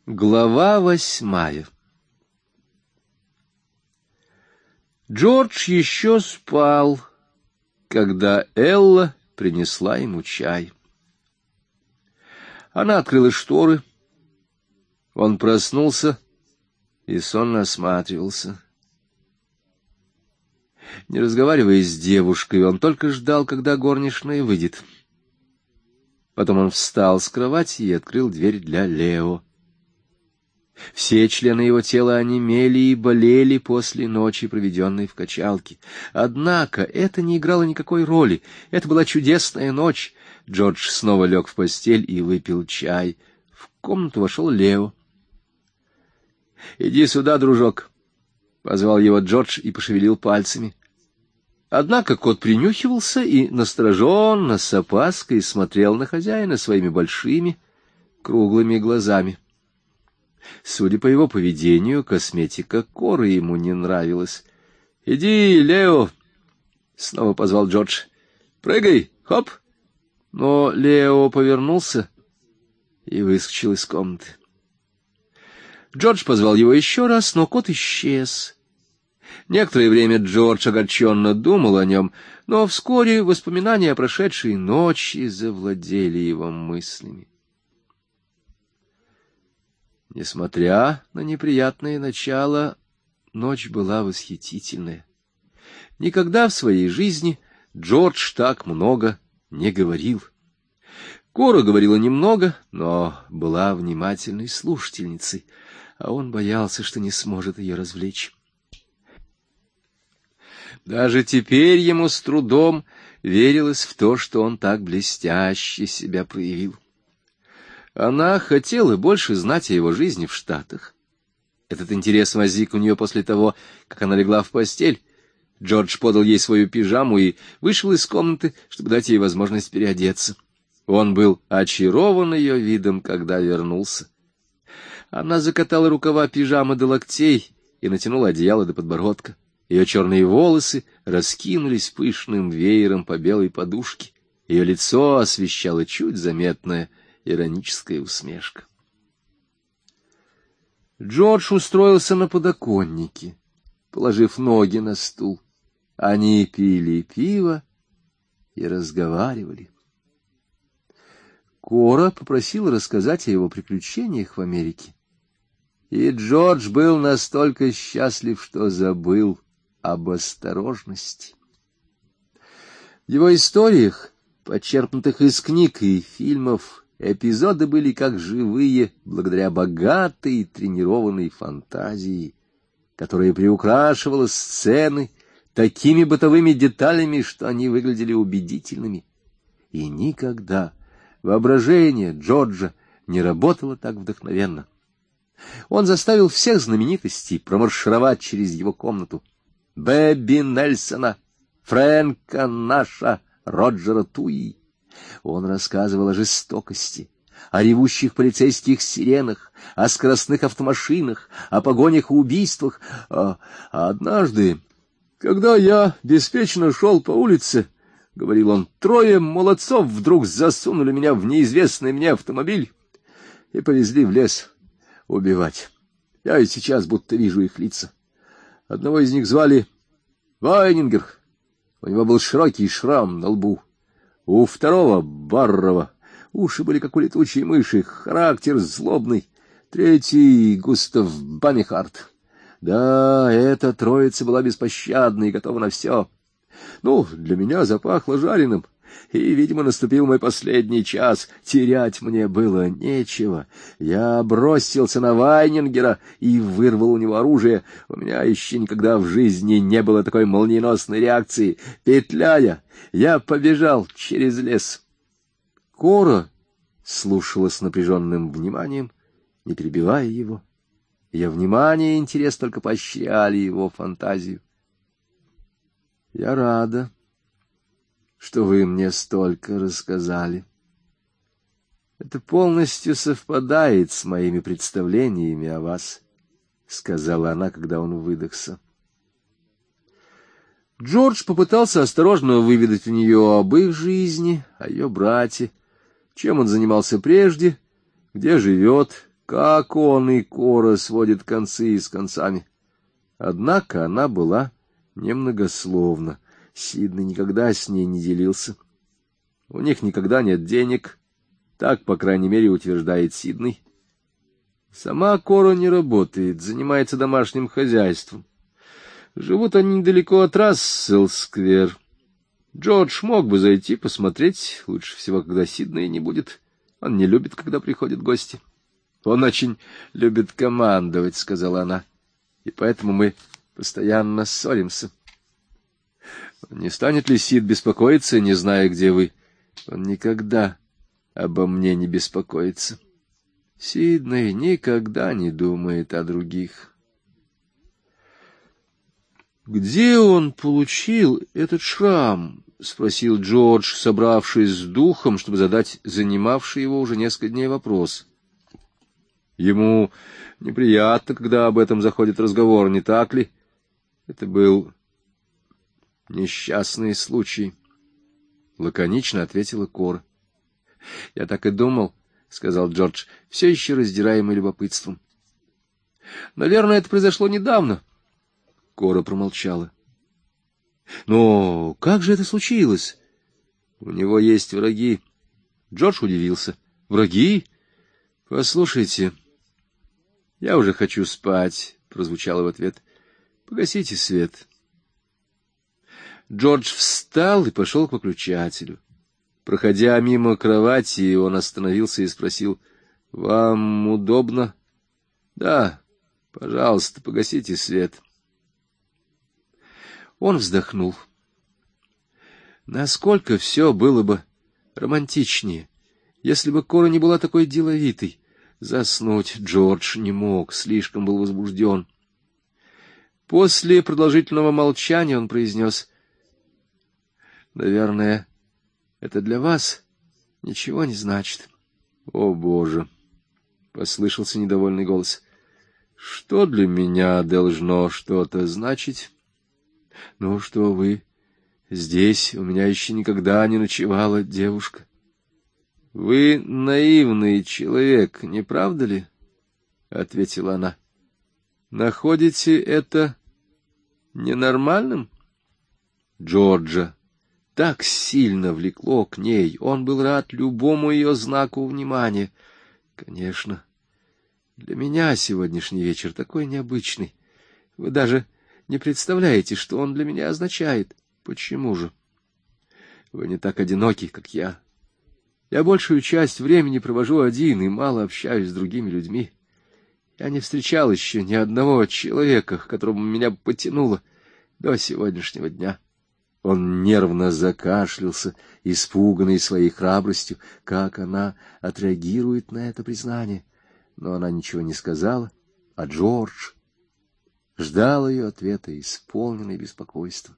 Глава 8. Джордж еще спал, когда Элла принесла ему чай. Она открыла шторы. Он проснулся и сонно осматривался. Не разговаривая с девушкой, он только ждал, когда горничная выйдет. Потом он встал с кровати и открыл дверь для Лео. Все члены его тела онемели и болели после ночи, проведенной в качалке. Однако это не играло никакой роли. Это была чудесная ночь. Джордж снова лег в постель и выпил чай. В комнату вошел Лео. — Иди сюда, дружок, — позвал его Джордж и пошевелил пальцами. Однако кот принюхивался и настороженно, с опаской смотрел на хозяина своими большими круглыми глазами. Судя по его поведению, косметика Коры ему не нравилась. — Иди, Лео! — снова позвал Джордж. — Прыгай, хоп! Но Лео повернулся и выскочил из комнаты. Джордж позвал его еще раз, но кот исчез. Некоторое время Джордж огорченно думал о нем, но вскоре воспоминания о прошедшей ночи завладели его мыслями. Несмотря на неприятное начало, ночь была восхитительная. Никогда в своей жизни Джордж так много не говорил. Кора говорила немного, но была внимательной слушательницей, а он боялся, что не сможет ее развлечь. Даже теперь ему с трудом верилось в то, что он так блестяще себя проявил. Она хотела больше знать о его жизни в Штатах. Этот интерес возник у нее после того, как она легла в постель. Джордж подал ей свою пижаму и вышел из комнаты, чтобы дать ей возможность переодеться. Он был очарован ее видом, когда вернулся. Она закатала рукава пижамы до локтей и натянула одеяло до подбородка. Ее черные волосы раскинулись пышным веером по белой подушке. Ее лицо освещало чуть заметная ироническая усмешка. Джордж устроился на подоконнике, положив ноги на стул. Они пили пиво и разговаривали. Кора попросила рассказать о его приключениях в Америке. И Джордж был настолько счастлив, что забыл об осторожности. В его историях, почерпнутых из книг и фильмов, эпизоды были как живые, благодаря богатой и тренированной фантазии, которая приукрашивала сцены такими бытовыми деталями, что они выглядели убедительными. И никогда воображение Джорджа не работало так вдохновенно. Он заставил всех знаменитостей промаршировать через его комнату. Бэби Нельсона, Фрэнка Наша, Роджера Туи. Он рассказывал о жестокости, о ревущих полицейских сиренах, о скоростных автомашинах, о погонях и убийствах. А однажды, когда я беспечно шел по улице, — говорил он, — 3 молодцов вдруг засунули меня в неизвестный мне автомобиль и повезли в лес убивать. Я и сейчас будто вижу их лица. Одного из них звали Вайнингер. У него был широкий шрам на лбу. У второго, Баррова, уши были как у летучей мыши, характер злобный. Третий — Густав Банихарт. Да, эта троица была беспощадна и готова на все. Ну, для меня запахло жареным, и, видимо, наступил мой последний час. Терять мне было нечего. Я бросился на Вайнингера и вырвал у него оружие. У меня еще никогда в жизни не было такой молниеносной реакции. Петляя, я побежал через лес. Кора слушала с напряженным вниманием, не перебивая его. Ее внимание и интерес только поощряли его фантазию. — Я рада, что вы мне столько рассказали. Это полностью совпадает с моими представлениями о вас, — сказала она, когда он выдохся. Джордж попытался осторожно выведать у нее об их жизни, о ее брате, чем он занимался прежде, где живет, как он и Кора сводит концы с концами. Однако она была немногословна. Сидней никогда с ней не делился. У них никогда нет денег, так, по крайней мере, утверждает Сидней. Сама Кора не работает, занимается домашним хозяйством. Живут они недалеко от Рассел-сквер. Джордж мог бы зайти посмотреть, лучше всего, когда Сидней не будет. Он не любит, когда приходят гости. Он очень любит командовать, — сказала она, — и поэтому мы постоянно ссоримся. Не станет ли Сид беспокоиться, не зная, где вы? Он никогда обо мне не беспокоится. Сидней никогда не думает о других. — Где он получил этот шрам? — спросил Джордж, собравшись с духом, чтобы задать занимавший его уже несколько дней вопрос. Ему неприятно, когда об этом заходит разговор, не так ли? Это был несчастный случай, — лаконично ответила Кора. — Я так и думал, — сказал Джордж, все еще раздираемый любопытством. — Наверное, это произошло недавно. Кора промолчала. — Но как же это случилось? — У него есть враги. Джордж удивился. — Враги? — Послушайте, я уже хочу спать, — прозвучало в ответ. — Погасите свет. Джордж встал и пошел к выключателю. Проходя мимо кровати, он остановился и спросил: — Вам удобно? — Да, пожалуйста, погасите свет. Он вздохнул. Насколько все было бы романтичнее, если бы Кора не была такой деловитой. Заснуть Джордж не мог, слишком был возбужден. После продолжительного молчания он произнес: — Наверное, это для вас ничего не значит. — О, Боже! — послышался недовольный голос. — Что для меня должно что-то значить? — Ну, что вы? Здесь у меня еще никогда не ночевала девушка. — Вы наивный человек, не правда ли? — ответила она. — Находите это ненормальным? Джорджа так сильно влекло к ней, он был рад любому ее знаку внимания. Конечно, для меня сегодняшний вечер такой необычный. Вы даже не представляете, что он для меня означает. Почему же? Вы не так одиноки, как я. Я большую часть времени провожу один и мало общаюсь с другими людьми. Я не встречал еще ни одного человека, к которому меня потянуло до сегодняшнего дня. Он нервно закашлялся, испуганный своей храбростью, как она отреагирует на это признание. Но она ничего не сказала, а Джордж ждал ее ответа, исполненный беспокойством.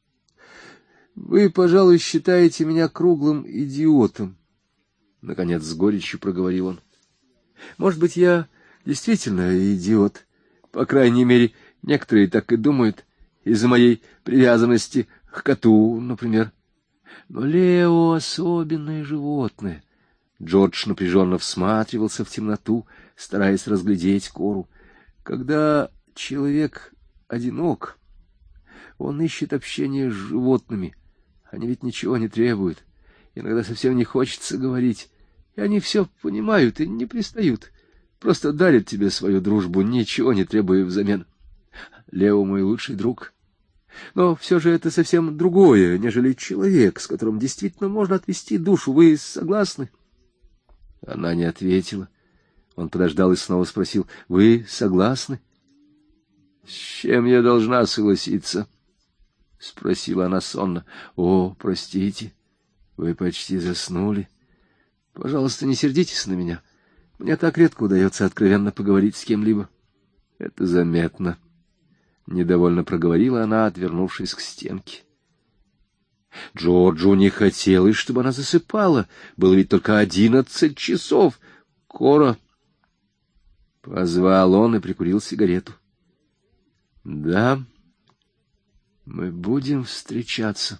— Вы, пожалуй, считаете меня круглым идиотом, — наконец с горечью проговорил он. — Может быть, я действительно идиот. По крайней мере, некоторые так и думают, из-за моей привязанности к коту, например. Но Лео — особенное животное. Джордж напряженно всматривался в темноту, стараясь разглядеть Кору. Когда человек одинок, он ищет общение с животными. Они ведь ничего не требуют. Иногда совсем не хочется говорить. И они все понимают и не пристают. Просто дарят тебе свою дружбу, ничего не требуя взамен. Лео мой лучший друг. Но все же это совсем другое, нежели человек, с которым действительно можно отвести душу. Вы согласны? Она не ответила. Он подождал и снова спросил: — Вы согласны? — С чем я должна согласиться? — спросила она сонно. — О, простите, вы почти заснули. Пожалуйста, не сердитесь на меня. Мне так редко удается откровенно поговорить с кем-либо. — Это заметно. Недовольно проговорила она, отвернувшись к стенке. Джорджу не хотелось, чтобы она засыпала. Было ведь только 11 часов. — Кора! — позвал он и прикурил сигарету. — Да, мы будем встречаться.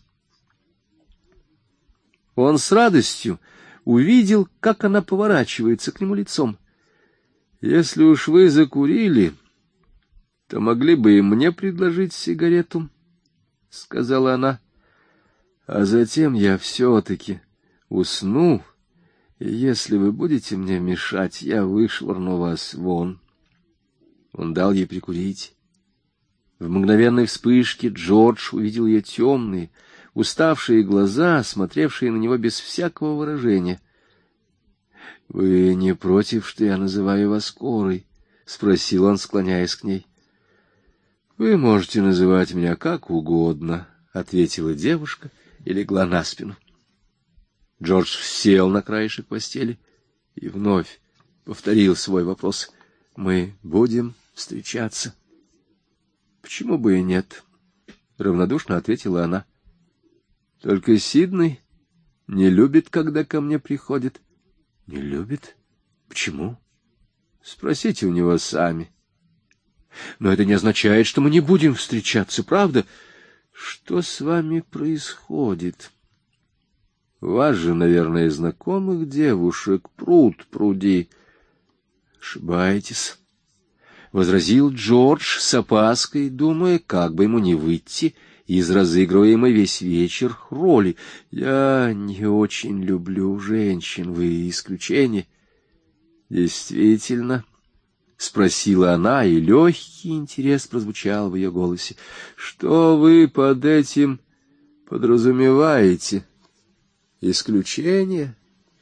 Он с радостью увидел, как она поворачивается к нему лицом. Если уж вы закурили, то могли бы и мне предложить сигарету, — сказала она. А затем я все-таки усну, и если вы будете мне мешать, я вышвырну вас вон. Он дал ей прикурить. В мгновенной вспышке Джордж увидел ее темные, уставшие глаза, смотревшие на него без всякого выражения. — Вы не против, что я называю вас Корой? — спросил он, склоняясь к ней. — Вы можете называть меня как угодно, — ответила девушка и легла на спину. Джордж сел на краешек постели и вновь повторил свой вопрос. — Мы будем встречаться? — Почему бы и нет? — равнодушно ответила она. — Только Сидней не любит, когда ко мне приходит. — Не любит? Почему? — Спросите у него сами. — Но это не означает, что мы не будем встречаться, правда? — Что с вами происходит? — Вас же, наверное, знакомых девушек пруд-пруди. — Ошибаетесь, — возразил Джордж с опаской, думая, как бы ему не выйти из разыгрываемой весь вечер роли. — Я не очень люблю женщин, вы исключение. — Действительно, — спросила она, и легкий интерес прозвучал в ее голосе. — Что вы под этим подразумеваете? Исключение?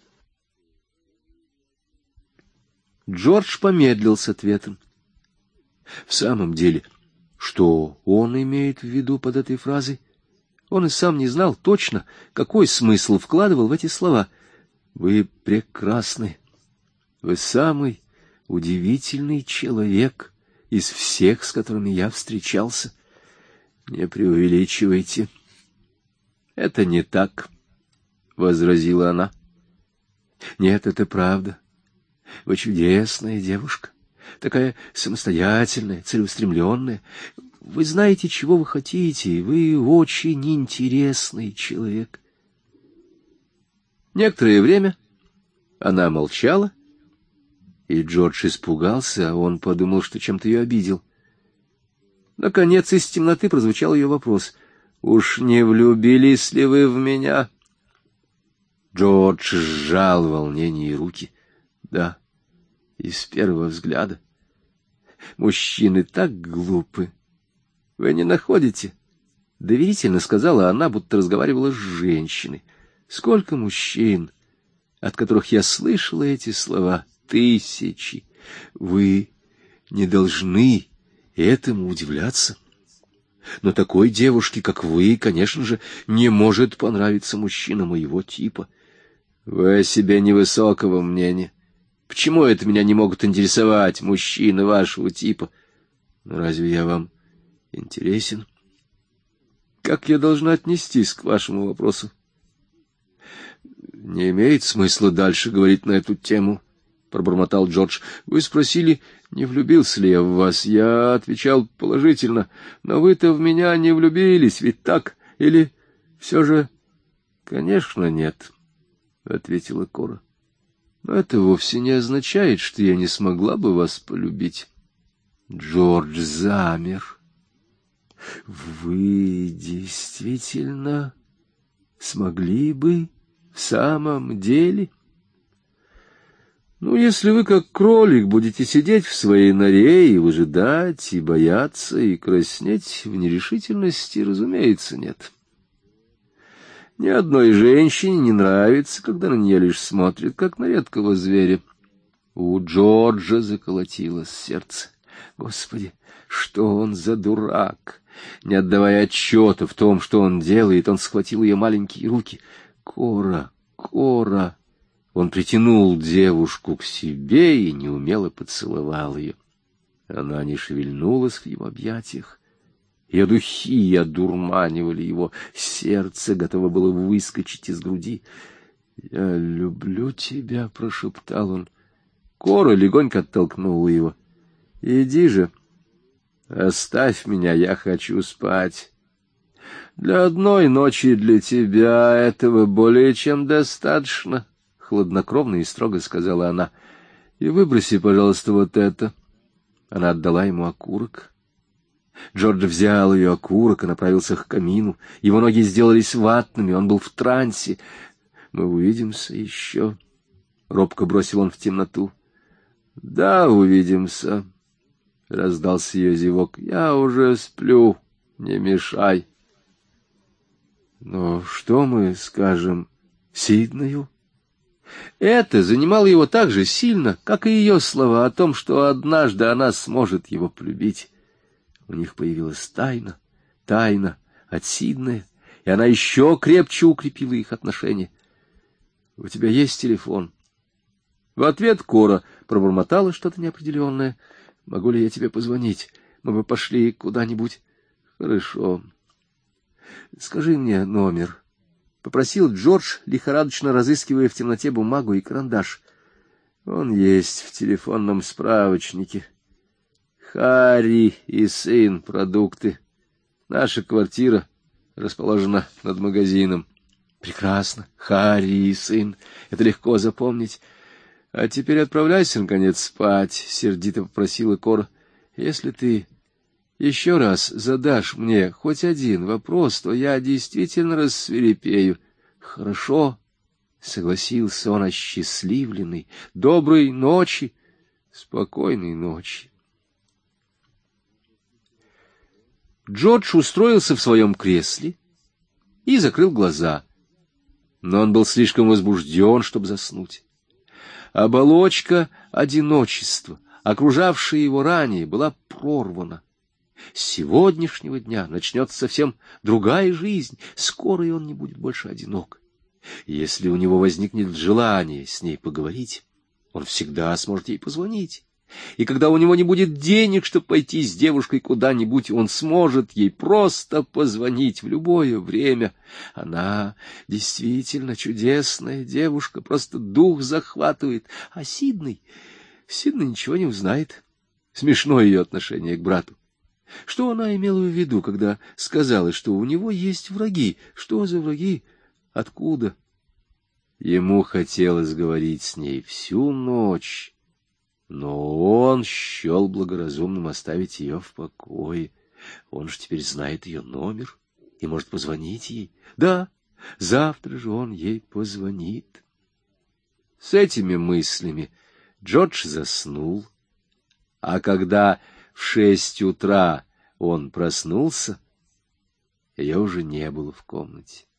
Джордж помедлил с ответом. В самом деле, что он имеет в виду под этой фразой? Он и сам не знал точно, какой смысл вкладывал в эти слова. Вы прекрасны. Вы самый удивительный человек из всех, с которыми я встречался. Не преувеличивайте. Это не так, — возразила она. Нет, это правда. Вы чудесная девушка, такая самостоятельная, целеустремленная. Вы знаете, чего вы хотите, вы очень интересный человек. Некоторое время она молчала, и Джордж испугался, а он подумал, что чем-то ее обидел. Наконец из темноты прозвучал ее вопрос. — Уж не влюбились ли вы в меня? Джордж сжал в волнении руки. — Да, и с первого взгляда. Мужчины так глупы. Вы не находите? — доверительно сказала она, будто разговаривала с женщиной. Сколько мужчин, от которых я слышала эти слова, тысячи. Вы не должны этому удивляться. Но такой девушке, как вы, конечно же, не может понравиться мужчина моего типа. Вы о себе невысокого мнения. Почему это меня не могут интересовать мужчины вашего типа? Но разве я вам интересен? Как я должна отнестись к вашему вопросу? Не имеет смысла дальше говорить на эту тему, — пробормотал Джордж. Вы спросили, не влюбился ли я в вас. Я отвечал положительно. Но вы-то в меня не влюбились, ведь так? Или все же... Конечно, нет, — ответила Кора. Но это вовсе не означает, что я не смогла бы вас полюбить. Джордж замер. Вы действительно смогли бы в самом деле? Ну, если вы, как кролик, будете сидеть в своей норе и выжидать, и бояться, и краснеть в нерешительности, разумеется, нет. Ни одной женщине не нравится, когда на нее лишь смотрят, как на редкого зверя. У Джорджа заколотилось сердце. Господи, что он за дурак! Не отдавая отчета в том, что он делает, он схватил ее маленькие руки. Кора, Кора! Он притянул девушку к себе и неумело поцеловал ее. Она не шевельнулась в его объятиях. Ее духи одурманивали его, сердце готово было выскочить из груди. — Я люблю тебя, — прошептал он. Кора легонько оттолкнула его. — Иди же, оставь меня, я хочу спать. Для одной ночи для тебя этого более чем достаточно, — хладнокровно и строго сказала она. И выброси, пожалуйста, вот это. Она отдала ему окурок. Джордж взял ее окурок и направился к камину. Его ноги сделались ватными, он был в трансе. «Мы увидимся еще», — робко бросил он в темноту. «Да, увидимся», — раздался ее зевок. «Я уже сплю, не мешай». «Но что мы скажем Сиднею?» Это занимало его так же сильно, как и ее слова о том, что однажды она сможет его полюбить. У них появилась тайна от Сиднея, и она еще крепче укрепила их отношения. «У тебя есть телефон?» В ответ Кора пробормотала что-то неопределенное. «Могу ли я тебе позвонить? Мы бы пошли куда-нибудь». «Хорошо. Скажи мне номер», — попросил Джордж, лихорадочно разыскивая в темноте бумагу и карандаш. «Он есть в телефонном справочнике. Харри и сын, продукты. Наша квартира расположена над магазином». «Прекрасно. Харри и сын. Это легко запомнить. А теперь отправляйся, наконец, спать», — сердито попросила Кора. «Если ты еще раз задашь мне хоть один вопрос, то я действительно рассвирепею». «Хорошо», — согласился он, осчастливленный. «Доброй ночи». «Спокойной ночи». Джордж устроился в своем кресле и закрыл глаза. Но он был слишком возбужден, чтобы заснуть. Оболочка одиночества, окружавшая его ранее, была прорвана. С сегодняшнего дня начнется совсем другая жизнь. Скоро и он не будет больше одинок. Если у него возникнет желание с ней поговорить, он всегда сможет ей позвонить. И когда у него не будет денег, чтобы пойти с девушкой куда-нибудь, он сможет ей просто позвонить в любое время. Она действительно чудесная девушка, просто дух захватывает. А Сидней ничего не узнает. Смешно ее отношение к брату. Что она имела в виду, когда сказала, что у него есть враги? Что за враги? Откуда? Ему хотелось говорить с ней всю ночь, но он счел благоразумным оставить ее в покое. Он же теперь знает ее номер и может позвонить ей. Да, завтра же он ей позвонит. С этими мыслями Джордж заснул, а когда в 6 утра он проснулся, ее уже не было в комнате.